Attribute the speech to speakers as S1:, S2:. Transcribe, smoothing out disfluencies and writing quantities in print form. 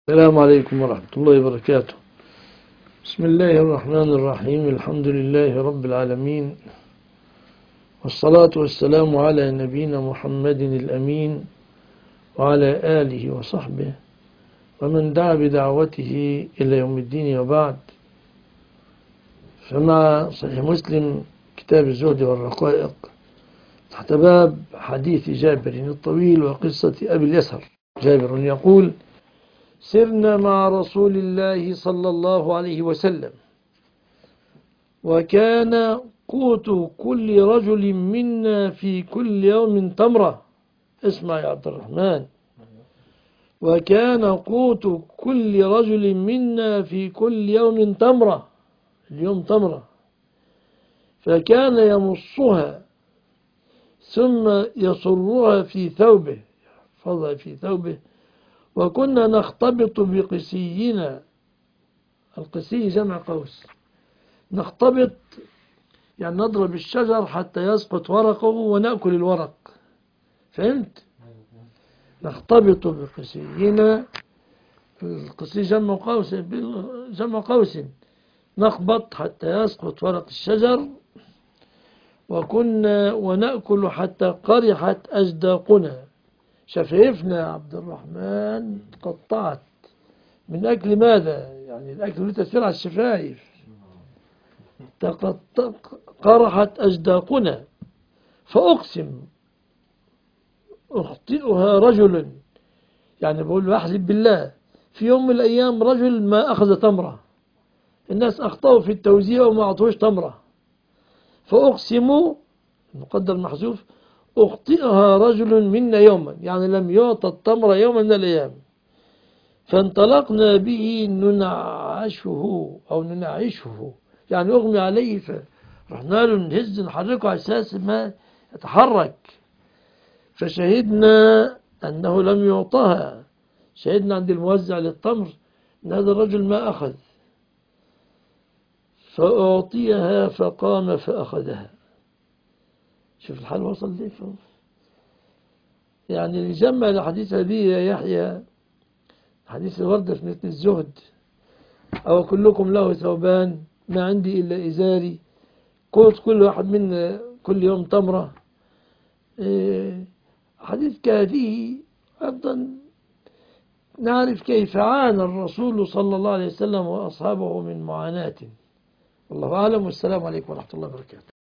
S1: السلام عليكم ورحمة الله وبركاته. بسم الله الرحمن الرحيم. الحمد لله رب العالمين، والصلاة والسلام على نبينا محمد الأمين وعلى آله وصحبه ومن دعا بدعوته إلى يوم الدين، وبعد. فمع صحيح مسلم كتاب الزهد والرقائق تحت باب حديث جابر الطويل وقصة أبي اليسر. جابر يقول: سرنا مع رسول الله صلى الله عليه وسلم، وكان قوت كل رجل منا في كل يوم تمرة. اسمع يا عبد الرحمن. وكان قوت كل رجل منا في كل يوم تمرة، اليوم تمرة، فكان يمصها ثم يصرها في ثوبه، يحفظها في ثوبه. وكنا نختبط بقسينا، القسي جمع قوس، نختبط يعني نضرب الشجر حتى يسقط ورقه ونأكل الورق، فهمت؟ نختبط بقسينا، القسي جمع قوس، نخبط حتى يسقط ورق الشجر. وكنا ونأكل حتى قرحت أجداقنا، شفايفنا يا عبد الرحمن قطعت من أكل ماذا؟ يعني الأكل له تأثير على الشفايف. قرحت أجداقنا، فأقسم أخطئها رجل، يعني بقول له أحلف بالله، في يوم من الأيام رجل ما أخذ تمرة، الناس أخطأوا في التوزيع وما أعطوش تمرة، فأقسم المقدر محذوف أخطئها رجل منا يوما، يعني لم يعطى التمرة يوما من الأيام. فانطلقنا به ننعشه أو ننعشه، يعني أغمي عليه، فرحنا له نهز نحركه على أساس ما يتحرك. فشهدنا أنه لم يعطها، شهدنا عند الموزع للتمر أن هذا الرجل ما أخذ، فأعطيها فقام فأخذها. شوف الحال وصل ليه. يعني نجمع الحديث هذه يا يحيى، حديث الوردة في متن الزهد: أو كلكم له ثوبان ما عندي إلا إزاري، قلت كل واحد منا كل يوم تمرة. حديث كهذه أيضا نعرف كيف عانى الرسول صلى الله عليه وسلم وأصحابه من معاناة. والله أعلم، والسلام عليكم ورحمة الله وبركاته.